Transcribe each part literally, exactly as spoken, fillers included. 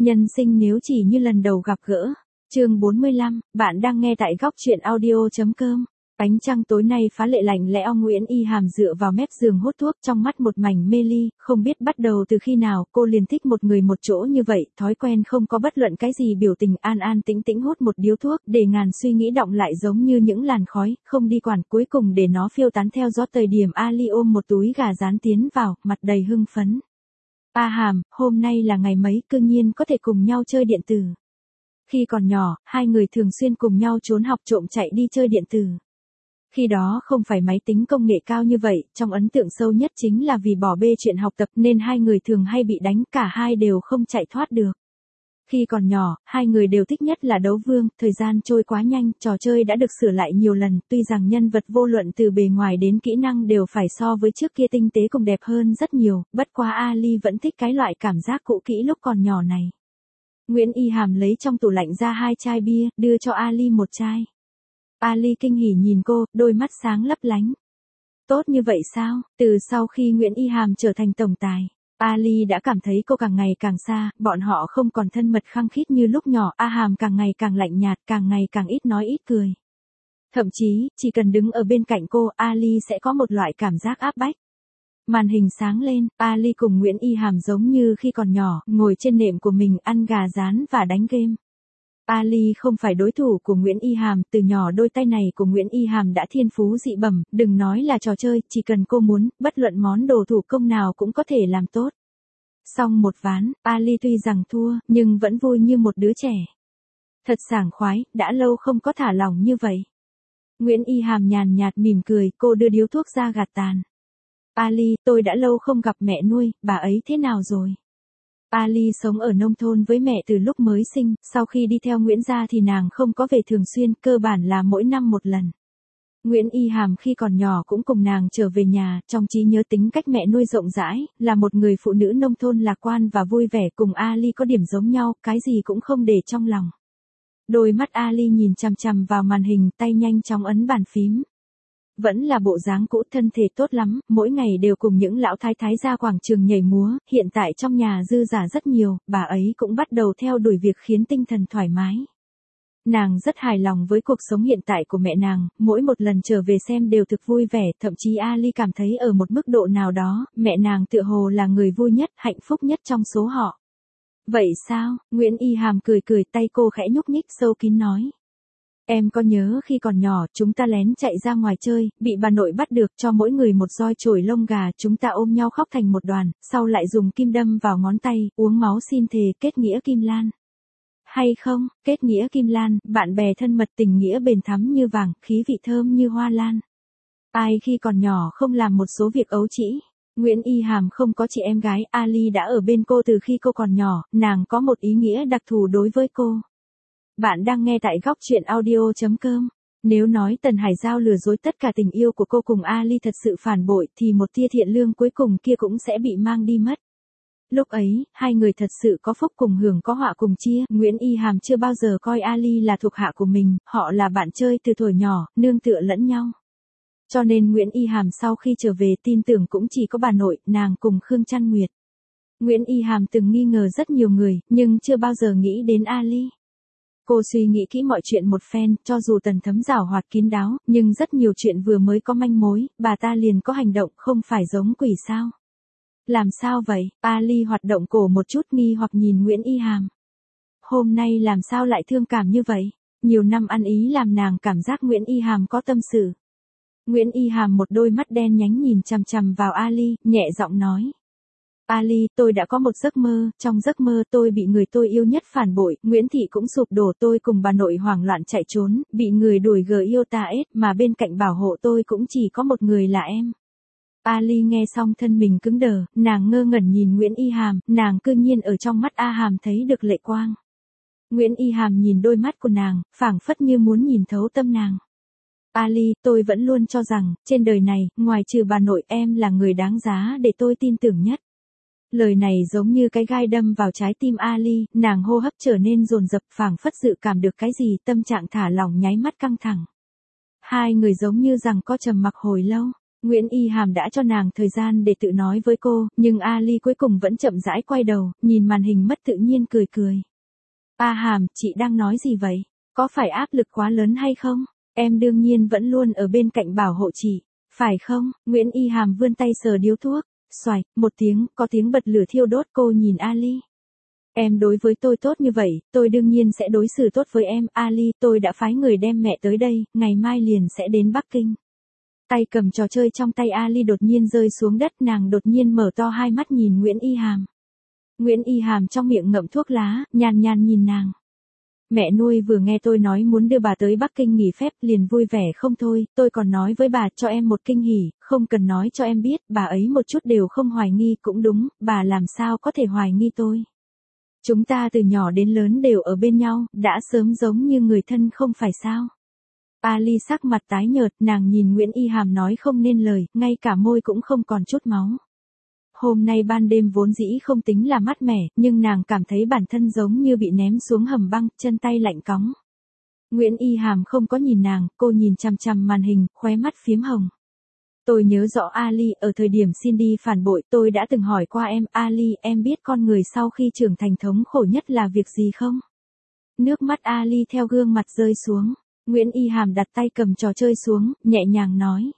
Nhân sinh nếu chỉ như lần đầu gặp gỡ. Chương bốn mươi lăm, bạn đang nghe tại góc truyện audio chấm com. Ánh trăng tối nay phá lệ lạnh lẽo, Nguyễn Y Hàm dựa vào mép giường hút thuốc, trong mắt một mảnh mê ly, không biết bắt đầu từ khi nào cô liền thích một người một chỗ như vậy, thói quen không có bất luận cái gì biểu tình, an an tĩnh tĩnh hút một điếu thuốc, để ngàn suy nghĩ đọng lại giống như những làn khói, không đi quản, cuối cùng để nó phiêu tán theo gió. Thời điểm Ali ôm một túi gà rán tiến vào, mặt đầy hưng phấn. A Hàm, hôm nay là ngày mấy, cương nhiên có thể cùng nhau chơi điện tử. Khi còn nhỏ, hai người thường xuyên cùng nhau trốn học trộm chạy đi chơi điện tử. Khi đó không phải máy tính công nghệ cao như vậy, trong ấn tượng sâu nhất chính là vì bỏ bê chuyện học tập nên hai người thường hay bị đánh, cả hai đều không chạy thoát được. Khi còn nhỏ, hai người đều thích nhất là đấu vương, thời gian trôi quá nhanh, trò chơi đã được sửa lại nhiều lần, tuy rằng nhân vật vô luận từ bề ngoài đến kỹ năng đều phải so với trước kia tinh tế cùng đẹp hơn rất nhiều, bất quá Ali vẫn thích cái loại cảm giác cũ kỹ lúc còn nhỏ này. Nguyễn Y Hàm lấy trong tủ lạnh ra hai chai bia, đưa cho Ali một chai. Ali kinh hỉ nhìn cô, đôi mắt sáng lấp lánh. Tốt như vậy sao? Từ sau khi Nguyễn Y Hàm trở thành tổng tài, Ali đã cảm thấy cô càng ngày càng xa, bọn họ không còn thân mật khăng khít như lúc nhỏ, A Hàm càng ngày càng lạnh nhạt, càng ngày càng ít nói ít cười. Thậm chí, chỉ cần đứng ở bên cạnh cô, Ali sẽ có một loại cảm giác áp bách. Màn hình sáng lên, Ali cùng Nguyễn Y Hàm giống như khi còn nhỏ, ngồi trên nệm của mình ăn gà rán và đánh game. Ali không phải đối thủ của Nguyễn Y Hàm, từ nhỏ đôi tay này của Nguyễn Y Hàm đã thiên phú dị bẩm, đừng nói là trò chơi, chỉ cần cô muốn, bất luận món đồ thủ công nào cũng có thể làm tốt. Xong một ván, Ali tuy rằng thua, nhưng vẫn vui như một đứa trẻ. Thật sảng khoái, đã lâu không có thả lỏng như vậy. Nguyễn Y Hàm nhàn nhạt mỉm cười, cô đưa điếu thuốc ra gạt tàn. Ali, tôi đã lâu không gặp mẹ nuôi, bà ấy thế nào rồi? Ali sống ở nông thôn với mẹ từ lúc mới sinh, sau khi đi theo Nguyễn gia thì nàng không có về thường xuyên, cơ bản là mỗi năm một lần. Nguyễn Y Hàm khi còn nhỏ cũng cùng nàng trở về nhà, trong trí nhớ tính cách mẹ nuôi rộng rãi, là một người phụ nữ nông thôn lạc quan và vui vẻ, cùng Ali có điểm giống nhau, cái gì cũng không để trong lòng. Đôi mắt Ali nhìn chằm chằm vào màn hình, tay nhanh chóng ấn bàn phím. Vẫn là bộ dáng cũ, thân thể tốt lắm, mỗi ngày đều cùng những lão thái thái ra quảng trường nhảy múa, hiện tại trong nhà dư giả rất nhiều, bà ấy cũng bắt đầu theo đuổi việc khiến tinh thần thoải mái. Nàng rất hài lòng với cuộc sống hiện tại của mẹ nàng, mỗi một lần trở về xem đều thực vui vẻ, thậm chí Ali cảm thấy ở một mức độ nào đó, mẹ nàng tựa hồ là người vui nhất, hạnh phúc nhất trong số họ. Vậy sao? Nguyễn Y Hàm cười cười, tay cô khẽ nhúc nhích sâu kín nói. Em có nhớ khi còn nhỏ chúng ta lén chạy ra ngoài chơi, bị bà nội bắt được cho mỗi người một roi chổi lông gà, chúng ta ôm nhau khóc thành một đoàn, sau lại dùng kim đâm vào ngón tay, uống máu xin thề, kết nghĩa kim lan. Hay không, kết nghĩa kim lan, bạn bè thân mật, tình nghĩa bền thắm như vàng, khí vị thơm như hoa lan. Ai khi còn nhỏ không làm một số việc ấu trĩ. Nguyễn Y Hàm không có chị em gái, Ali đã ở bên cô từ khi cô còn nhỏ, nàng có một ý nghĩa đặc thù đối với cô. Bạn đang nghe tại góc truyện audio chấm com. Nếu nói Tần Hải Giao lừa dối tất cả tình yêu của cô cùng Ali thật sự phản bội thì một tia thiện lương cuối cùng kia cũng sẽ bị mang đi mất. Lúc ấy, hai người thật sự có phúc cùng hưởng có họa cùng chia. Nguyễn Y Hàm chưa bao giờ coi Ali là thuộc hạ của mình, họ là bạn chơi từ thuở nhỏ, nương tựa lẫn nhau. Cho nên Nguyễn Y Hàm sau khi trở về tin tưởng cũng chỉ có bà nội, nàng cùng Khương Trăn Nguyệt. Nguyễn Y Hàm từng nghi ngờ rất nhiều người, nhưng chưa bao giờ nghĩ đến Ali. Cô suy nghĩ kỹ mọi chuyện một phen, cho dù Tần Thấm giảo hoạt kín đáo, nhưng rất nhiều chuyện vừa mới có manh mối, bà ta liền có hành động, không phải giống quỷ sao? Làm sao vậy? Ali hoạt động cổ một chút nghi hoặc nhìn Nguyễn Y Hàm. Hôm nay làm sao lại thương cảm như vậy? Nhiều năm ăn ý làm nàng cảm giác Nguyễn Y Hàm có tâm sự. Nguyễn Y Hàm một đôi mắt đen nhánh nhìn chằm chằm vào Ali, nhẹ giọng nói. Ali, tôi đã có một giấc mơ, trong giấc mơ tôi bị người tôi yêu nhất phản bội, Nguyễn Thị cũng sụp đổ, tôi cùng bà nội hoảng loạn chạy trốn, bị người đuổi gờ yêu ta ết, mà bên cạnh bảo hộ tôi cũng chỉ có một người là em. Ali nghe xong thân mình cứng đờ, nàng ngơ ngẩn nhìn Nguyễn Y Hàm, nàng cư nhiên ở trong mắt A Hàm thấy được lệ quang. Nguyễn Y Hàm nhìn đôi mắt của nàng, phảng phất như muốn nhìn thấu tâm nàng. Ali, tôi vẫn luôn cho rằng, trên đời này, ngoài trừ bà nội em là người đáng giá để tôi tin tưởng nhất. Lời này giống như cái gai đâm vào trái tim Ali, nàng hô hấp trở nên dồn dập, phảng phất dự cảm được cái gì, tâm trạng thả lỏng nháy mắt căng thẳng. Hai người giống như rằng có trầm mặc hồi lâu. Nguyễn Y Hàm đã cho nàng thời gian để tự nói với cô, nhưng Ali cuối cùng vẫn chậm rãi quay đầu, nhìn màn hình mất tự nhiên cười cười. A Hàm, chị đang nói gì vậy? Có phải áp lực quá lớn hay không? Em đương nhiên vẫn luôn ở bên cạnh bảo hộ chị, phải không? Nguyễn Y Hàm vươn tay sờ điếu thuốc, xoài, một tiếng, có tiếng bật lửa thiêu đốt. Cô nhìn Ali. Em đối với tôi tốt như vậy, tôi đương nhiên sẽ đối xử tốt với em. Ali, tôi đã phái người đem mẹ tới đây, ngày mai liền sẽ đến Bắc Kinh. Tay cầm trò chơi trong tay Ali đột nhiên rơi xuống đất, nàng đột nhiên mở to hai mắt nhìn Nguyễn Y Hàm. Nguyễn Y Hàm trong miệng ngậm thuốc lá, nhàn nhàn nhìn nàng. Mẹ nuôi vừa nghe tôi nói muốn đưa bà tới Bắc Kinh nghỉ phép liền vui vẻ không thôi, tôi còn nói với bà cho em một kinh hỉ, không cần nói cho em biết, bà ấy một chút đều không hoài nghi. Cũng đúng, bà làm sao có thể hoài nghi tôi. Chúng ta từ nhỏ đến lớn đều ở bên nhau, đã sớm giống như người thân không phải sao. Ali sắc mặt tái nhợt, nàng nhìn Nguyễn Y Hàm nói không nên lời, ngay cả môi cũng không còn chút máu. Hôm nay ban đêm vốn dĩ không tính là mát mẻ, nhưng nàng cảm thấy bản thân giống như bị ném xuống hầm băng, chân tay lạnh cóng. Nguyễn Y Hàm không có nhìn nàng, cô nhìn chằm chằm màn hình, khóe mắt phím hồng. Tôi nhớ rõ Ali, ở thời điểm Cindy phản bội, tôi đã từng hỏi qua em, Ali, em biết con người sau khi trưởng thành thống khổ nhất là việc gì không? Nước mắt Ali theo gương mặt rơi xuống. Nguyễn Y Hàm đặt tay cầm trò chơi xuống, nhẹ nhàng nói.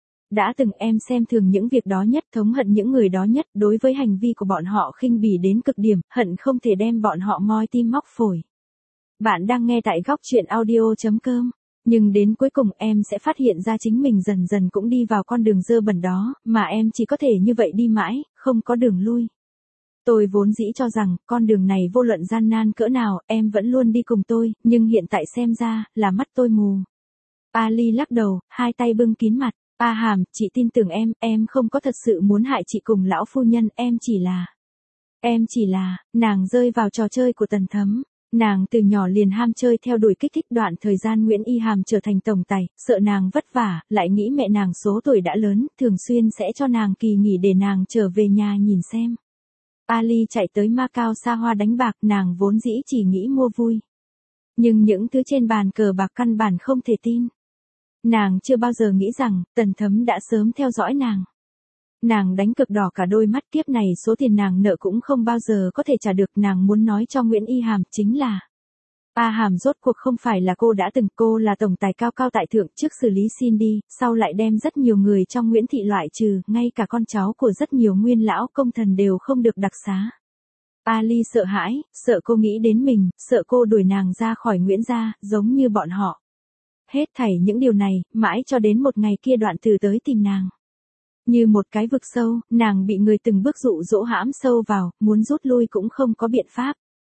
Đã từng em xem thường những việc đó nhất, thống hận những người đó nhất, đối với hành vi của bọn họ khinh bỉ đến cực điểm, hận không thể đem bọn họ moi tim móc phổi. Bạn đang nghe tại góc truyện audio chấm com. Nhưng đến cuối cùng em sẽ phát hiện ra chính mình dần dần cũng đi vào con đường dơ bẩn đó, mà em chỉ có thể như vậy đi mãi, không có đường lui. Tôi vốn dĩ cho rằng, con đường này vô luận gian nan cỡ nào, em vẫn luôn đi cùng tôi, nhưng hiện tại xem ra, là mắt tôi mù. Ali lắc đầu, hai tay bưng kín mặt. A Hàm, chị tin tưởng em, em không có thật sự muốn hại chị cùng lão phu nhân, em chỉ là... Em chỉ là, nàng rơi vào trò chơi của Tần Thấm. Nàng từ nhỏ liền ham chơi theo đuổi kích thích. Đoạn thời gian Nguyễn Y Hàm trở thành tổng tài, sợ nàng vất vả, lại nghĩ mẹ nàng số tuổi đã lớn, thường xuyên sẽ cho nàng kỳ nghỉ để nàng trở về nhà nhìn xem. Ali chạy tới Macau xa hoa đánh bạc, nàng vốn dĩ chỉ nghĩ mua vui. Nhưng những thứ trên bàn cờ bạc căn bản không thể tin. Nàng chưa bao giờ nghĩ rằng, Tần Thấm đã sớm theo dõi nàng. Nàng đánh cực đỏ cả đôi mắt, kiếp này số tiền nàng nợ cũng không bao giờ có thể trả được. Nàng muốn nói cho Nguyễn Y Hàm chính là, A Hàm rốt cuộc không phải là cô đã từng, cô là tổng tài cao cao tại thượng, trước xử lý Cindy, sau lại đem rất nhiều người trong Nguyễn thị loại trừ, ngay cả con cháu của rất nhiều nguyên lão công thần đều không được đặc xá. Ali sợ hãi, sợ cô nghĩ đến mình, sợ cô đuổi nàng ra khỏi Nguyễn gia, giống như bọn họ. Hết thảy những điều này, mãi cho đến một ngày kia Đoạn Từ tới tìm nàng. Như một cái vực sâu, nàng bị người từng bước dụ dỗ hãm sâu vào, muốn rút lui cũng không có biện pháp.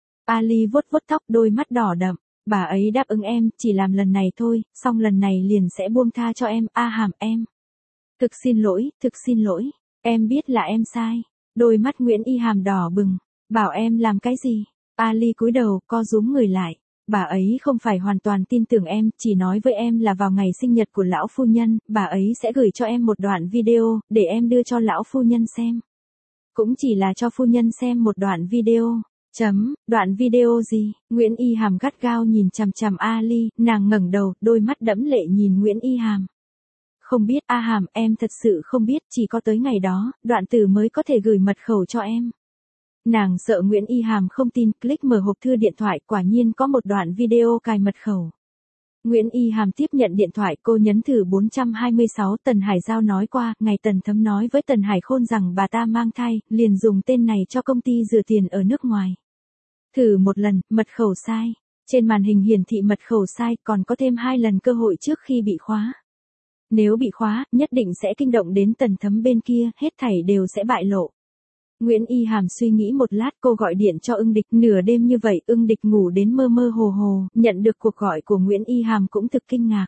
Ali vuốt vuốt tóc, đôi mắt đỏ đậm. Bà ấy đáp ứng em, chỉ làm lần này thôi, xong lần này liền sẽ buông tha cho em. A Hàm em. Thực xin lỗi, thực xin lỗi. Em biết là em sai. Đôi mắt Nguyễn Y Hàm đỏ bừng. Bảo em làm cái gì? Ali cúi đầu, co rúm người lại. Bà ấy không phải hoàn toàn tin tưởng em, chỉ nói với em là vào ngày sinh nhật của lão phu nhân, bà ấy sẽ gửi cho em một đoạn video, để em đưa cho lão phu nhân xem. Cũng chỉ là cho phu nhân xem một đoạn video. Chấm, đoạn video gì? Nguyễn Y Hàm gắt gao nhìn chằm chằm Ali, nàng ngẩng đầu, đôi mắt đẫm lệ nhìn Nguyễn Y Hàm. Không biết, A Hàm, em thật sự không biết, chỉ có tới ngày đó, Đoạn Tử mới có thể gửi mật khẩu cho em. Nàng sợ Nguyễn Y Hàm không tin, click mở hộp thư điện thoại, quả nhiên có một đoạn video cài mật khẩu. Nguyễn Y Hàm tiếp nhận điện thoại, cô nhấn thử bốn trăm hai mươi sáu. Tần Hải Giao nói qua, ngày Tần Thấm nói với Tần Hải Khôn rằng bà ta mang thai, liền dùng tên này cho công ty rửa tiền ở nước ngoài. Thử một lần, mật khẩu sai. Trên màn hình hiển thị mật khẩu sai, còn có thêm hai lần cơ hội trước khi bị khóa. Nếu bị khóa, nhất định sẽ kinh động đến Tần Thấm bên kia, hết thảy đều sẽ bại lộ. Nguyễn Y Hàm suy nghĩ một lát, cô gọi điện cho Ưng Địch. Nửa đêm như vậy, Ưng Địch ngủ đến mơ mơ hồ hồ, nhận được cuộc gọi của Nguyễn Y Hàm cũng thực kinh ngạc.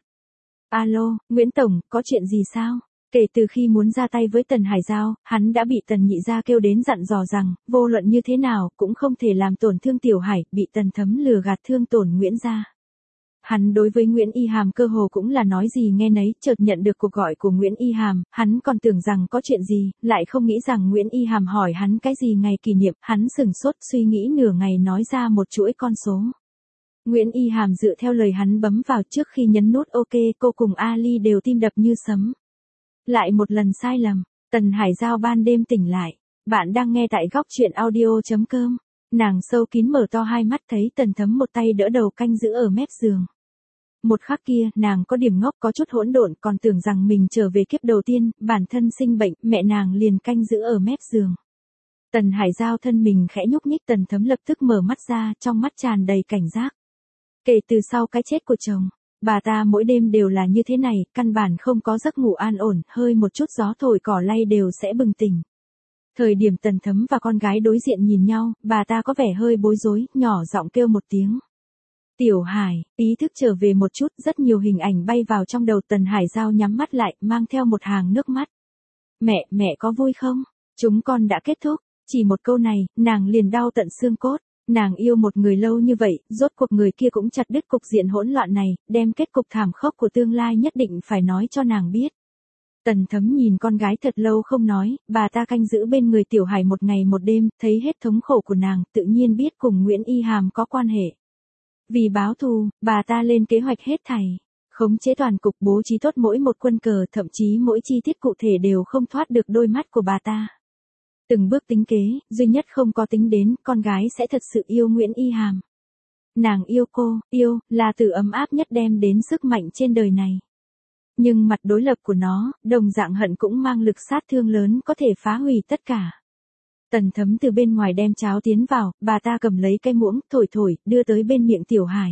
Alo, Nguyễn Tổng, có chuyện gì sao? Kể từ khi muốn ra tay với Tần Hải Giao, hắn đã bị Tần Nhị Gia kêu đến dặn dò rằng, vô luận như thế nào, cũng không thể làm tổn thương Tiểu Hải, bị Tần Thấm lừa gạt thương tổn Nguyễn gia. Hắn đối với Nguyễn Y Hàm cơ hồ cũng là nói gì nghe nấy, chợt nhận được cuộc gọi của Nguyễn Y Hàm, hắn còn tưởng rằng có chuyện gì, lại không nghĩ rằng Nguyễn Y Hàm hỏi hắn cái gì ngày kỷ niệm, hắn sừng sốt suy nghĩ nửa ngày nói ra một chuỗi con số. Nguyễn Y Hàm dựa theo lời hắn bấm vào, trước khi nhấn nút OK, cô cùng Ali đều tim đập như sấm. Lại một lần sai lầm, Tần Hải Giao ban đêm tỉnh lại. Bạn đang nghe tại góc chuyện audio.com. Nàng sâu kín mở to hai mắt thấy Tần Thấm một tay đỡ đầu canh giữ ở mép giường. Một khắc kia, nàng có điểm ngốc có chút hỗn độn, còn tưởng rằng mình trở về kiếp đầu tiên, bản thân sinh bệnh, mẹ nàng liền canh giữ ở mép giường. Tần Hải Giao thân mình khẽ nhúc nhích, Tần Thấm lập tức mở mắt ra, trong mắt tràn đầy cảnh giác. Kể từ sau cái chết của chồng, bà ta mỗi đêm đều là như thế này, căn bản không có giấc ngủ an ổn, hơi một chút gió thổi cỏ lay đều sẽ bừng tỉnh. Thời điểm Tần Thấm và con gái đối diện nhìn nhau, bà ta có vẻ hơi bối rối, nhỏ giọng kêu một tiếng. Tiểu Hải, ý thức trở về một chút, rất nhiều hình ảnh bay vào trong đầu. Tần Hải Giao nhắm mắt lại, mang theo một hàng nước mắt. Mẹ, mẹ có vui không? Chúng con đã kết thúc. Chỉ một câu này, nàng liền đau tận xương cốt. Nàng yêu một người lâu như vậy, rốt cuộc người kia cũng chặt đứt cục diện hỗn loạn này, đem kết cục thảm khốc của tương lai nhất định phải nói cho nàng biết. Tần Thấm nhìn con gái thật lâu không nói, bà ta canh giữ bên người Tiểu Hải một ngày một đêm, thấy hết thống khổ của nàng, tự nhiên biết cùng Nguyễn Y Hàm có quan hệ. Vì báo thù, bà ta lên kế hoạch hết thảy, khống chế toàn cục, bố trí tốt mỗi một quân cờ, thậm chí mỗi chi tiết cụ thể đều không thoát được đôi mắt của bà ta. Từng bước tính kế, duy nhất không có tính đến, con gái sẽ thật sự yêu Nguyễn Y Hàm. Nàng yêu cô, yêu, là từ ấm áp nhất đem đến sức mạnh trên đời này. Nhưng mặt đối lập của nó, đồng dạng hận cũng mang lực sát thương lớn, có thể phá hủy tất cả. Tần Thấm từ bên ngoài đem cháo tiến vào, bà ta cầm lấy cái muỗng, thổi thổi, đưa tới bên miệng Tiểu Hải.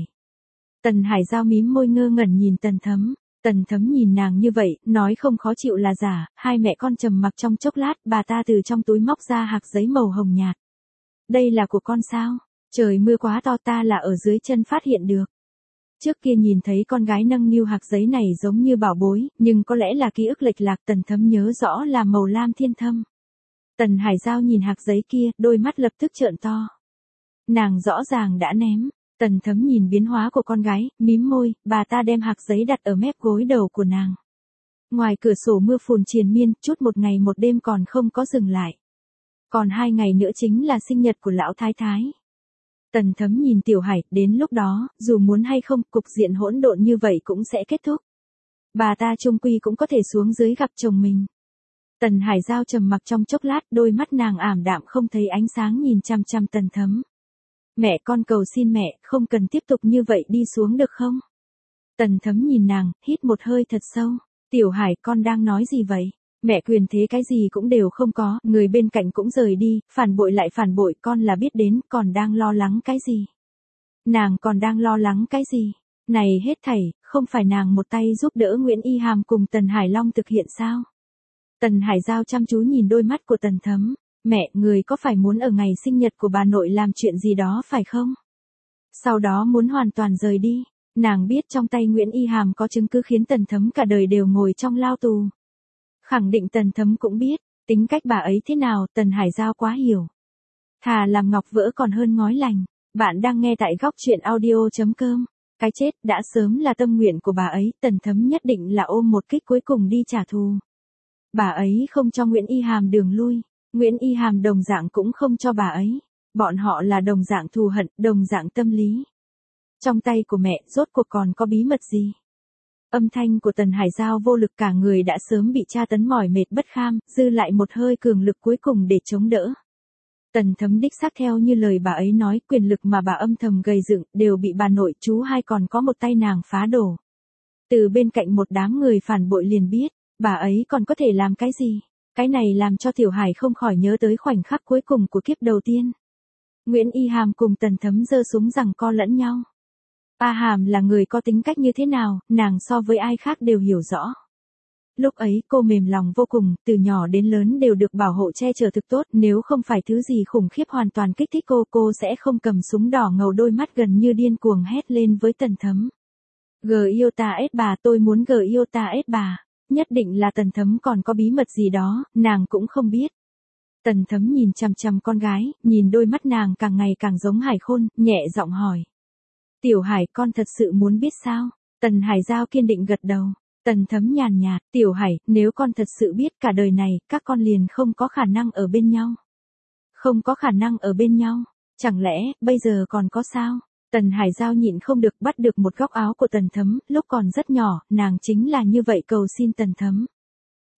Tần Hải Giao mím môi ngơ ngẩn nhìn Tần Thấm. Tần Thấm nhìn nàng như vậy, nói không khó chịu là giả. Hai mẹ con trầm mặc trong chốc lát, bà ta từ trong túi móc ra hạc giấy màu hồng nhạt. Đây là của con sao? Trời mưa quá to, ta là ở dưới chân phát hiện được. Trước kia nhìn thấy con gái nâng niu hạc giấy này giống như bảo bối, nhưng có lẽ là ký ức lệch lạc. Tần Thấm nhớ rõ là màu lam thiên thâm. Tần Hải Giao nhìn hạc giấy kia, đôi mắt lập tức trợn to. Nàng rõ ràng đã ném. Tần Thấm nhìn biến hóa của con gái, mím môi, bà ta đem hạc giấy đặt ở mép gối đầu của nàng. Ngoài cửa sổ mưa phùn triền miên, chút một ngày một đêm còn không có dừng lại. Còn hai ngày nữa chính là sinh nhật của lão thái thái. Tần Thấm nhìn Tiểu Hải, đến lúc đó, dù muốn hay không, cục diện hỗn độn như vậy cũng sẽ kết thúc. Bà ta chung quy cũng có thể xuống dưới gặp chồng mình. Tần Hải Giao trầm mặc trong chốc lát, đôi mắt nàng ảm đạm không thấy ánh sáng nhìn chăm chăm Tần Thấm. Mẹ, con cầu xin mẹ, không cần tiếp tục như vậy đi xuống được không? Tần Thấm nhìn nàng, hít một hơi thật sâu. Tiểu Hải, con đang nói gì vậy? Mẹ quyền thế cái gì cũng đều không có, người bên cạnh cũng rời đi, phản bội lại phản bội, con là biết đến, còn đang lo lắng cái gì? Nàng còn đang lo lắng cái gì? Này hết thảy, không phải nàng một tay giúp đỡ Nguyễn Y Hàm cùng Tần Hải Long thực hiện sao? Tần Hải Giao chăm chú nhìn đôi mắt của Tần Thấm. Mẹ, người có phải muốn ở ngày sinh nhật của bà nội làm chuyện gì đó phải không? Sau đó muốn hoàn toàn rời đi. Nàng biết trong tay Nguyễn Y Hàm có chứng cứ khiến Tần Thấm cả đời đều ngồi trong lao tù. Khẳng định Tần Thấm cũng biết, tính cách bà ấy thế nào, Tần Hải Giao quá hiểu. Thà làm ngọc vỡ còn hơn ngói lành. Bạn đang nghe tại góc chuyện audio.com. Cái chết đã sớm là tâm nguyện của bà ấy, Tần Thấm nhất định là ôm một kích cuối cùng đi trả thù. Bà ấy không cho Nguyễn Y Hàm đường lui. Nguyễn Y Hàm đồng dạng cũng không cho bà ấy. Bọn họ là đồng dạng thù hận, đồng dạng tâm lý. Trong tay của mẹ, rốt cuộc còn có bí mật gì? Âm thanh của Tần Hải Giao vô lực, cả người đã sớm bị tra tấn mỏi mệt bất kham, dư lại một hơi cường lực cuối cùng để chống đỡ. Tần Thấm đích xác theo như lời bà ấy nói, quyền lực mà bà âm thầm gây dựng, đều bị bà nội chú hai còn có một tay nàng phá đổ. Từ bên cạnh một đám người phản bội liền biết, bà ấy còn có thể làm cái gì? Cái này làm cho Tiểu Hải không khỏi nhớ tới khoảnh khắc cuối cùng của kiếp đầu tiên. Nguyễn Y Hàm cùng Tần Thấm giơ súng giằng co lẫn nhau. A Hàm là người có tính cách như thế nào, nàng so với ai khác đều hiểu rõ. Lúc ấy cô mềm lòng vô cùng, từ nhỏ đến lớn đều được bảo hộ che chở thực tốt, nếu không phải thứ gì khủng khiếp hoàn toàn kích thích cô, cô sẽ không cầm súng đỏ ngầu, đôi mắt gần như điên cuồng hét lên với Tần Thấm. G yêu ta ết bà, tôi muốn g yêu ta ết bà. Nhất định là Tần Thấm còn có bí mật gì đó, nàng cũng không biết. Tần Thấm nhìn chằm chằm con gái, nhìn đôi mắt nàng càng ngày càng giống Hải Khôn, nhẹ giọng hỏi. Tiểu Hải, con thật sự muốn biết sao? Tần Hải Giao kiên định gật đầu. Tần Thấm nhàn nhạt, Tiểu Hải, nếu con thật sự biết cả đời này, các con liền không có khả năng ở bên nhau. Không có khả năng ở bên nhau, chẳng lẽ, bây giờ còn có sao? Tần Hải Giao nhịn không được bắt được một góc áo của Tần Thấm, lúc còn rất nhỏ, nàng chính là như vậy cầu xin Tần Thấm.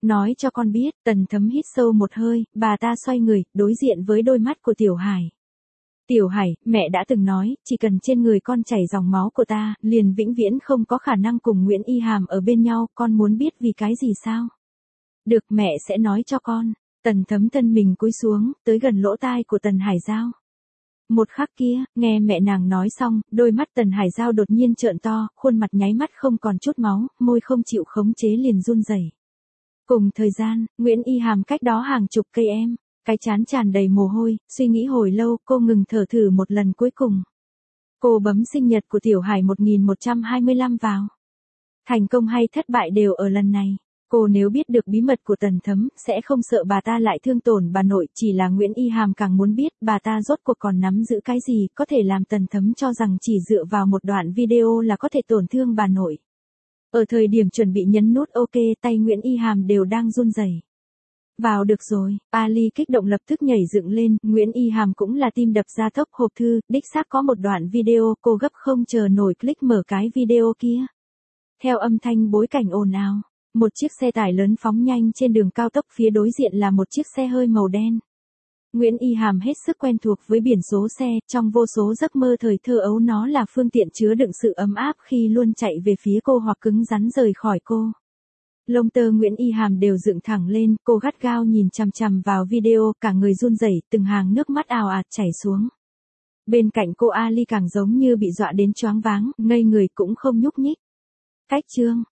Nói cho con biết, Tần Thấm hít sâu một hơi, bà ta xoay người, đối diện với đôi mắt của Tiểu Hải. Tiểu Hải, mẹ đã từng nói, chỉ cần trên người con chảy dòng máu của ta, liền vĩnh viễn không có khả năng cùng Nguyễn Y Hàm ở bên nhau, con muốn biết vì cái gì sao? Được, mẹ sẽ nói cho con. Tần Thấm thân mình cúi xuống, tới gần lỗ tai của Tần Hải Giao. Một khắc kia, nghe mẹ nàng nói xong, đôi mắt Tần Hải Giao đột nhiên trợn to, khuôn mặt nháy mắt không còn chút máu, môi không chịu khống chế liền run rẩy. Cùng thời gian, Nguyễn Y Hàm cách đó hàng chục cây em, cái trán tràn đầy mồ hôi, suy nghĩ hồi lâu, cô ngừng thở thử một lần cuối cùng. Cô bấm sinh nhật của Tiểu Hải một nghìn một trăm hai mươi lăm vào. Thành công hay thất bại đều ở lần này. Cô nếu biết được bí mật của Tần Thấm, sẽ không sợ bà ta lại thương tổn bà nội, chỉ là Nguyễn Y Hàm càng muốn biết bà ta rốt cuộc còn nắm giữ cái gì, có thể làm Tần Thấm cho rằng chỉ dựa vào một đoạn video là có thể tổn thương bà nội. Ở thời điểm chuẩn bị nhấn nút OK, tay Nguyễn Y Hàm đều đang run rẩy. Vào được rồi, Ali kích động lập tức nhảy dựng lên, Nguyễn Y Hàm cũng là tim đập ra tốc hộp thư, đích xác có một đoạn video, cô gấp không chờ nổi click mở cái video kia. Theo âm thanh bối cảnh ồn ào, một chiếc xe tải lớn phóng nhanh trên đường cao tốc, phía đối diện là một chiếc xe hơi màu đen. Nguyễn Y Hàm hết sức quen thuộc với biển số xe, trong vô số giấc mơ thời thơ ấu nó là phương tiện chứa đựng sự ấm áp khi luôn chạy về phía cô hoặc cứng rắn rời khỏi cô. Lông tơ Nguyễn Y Hàm đều dựng thẳng lên, cô gắt gao nhìn chằm chằm vào video, cả người run rẩy, từng hàng nước mắt ào ạt chảy xuống. Bên cạnh cô Ali càng giống như bị dọa đến choáng váng, ngây người cũng không nhúc nhích. Cách chương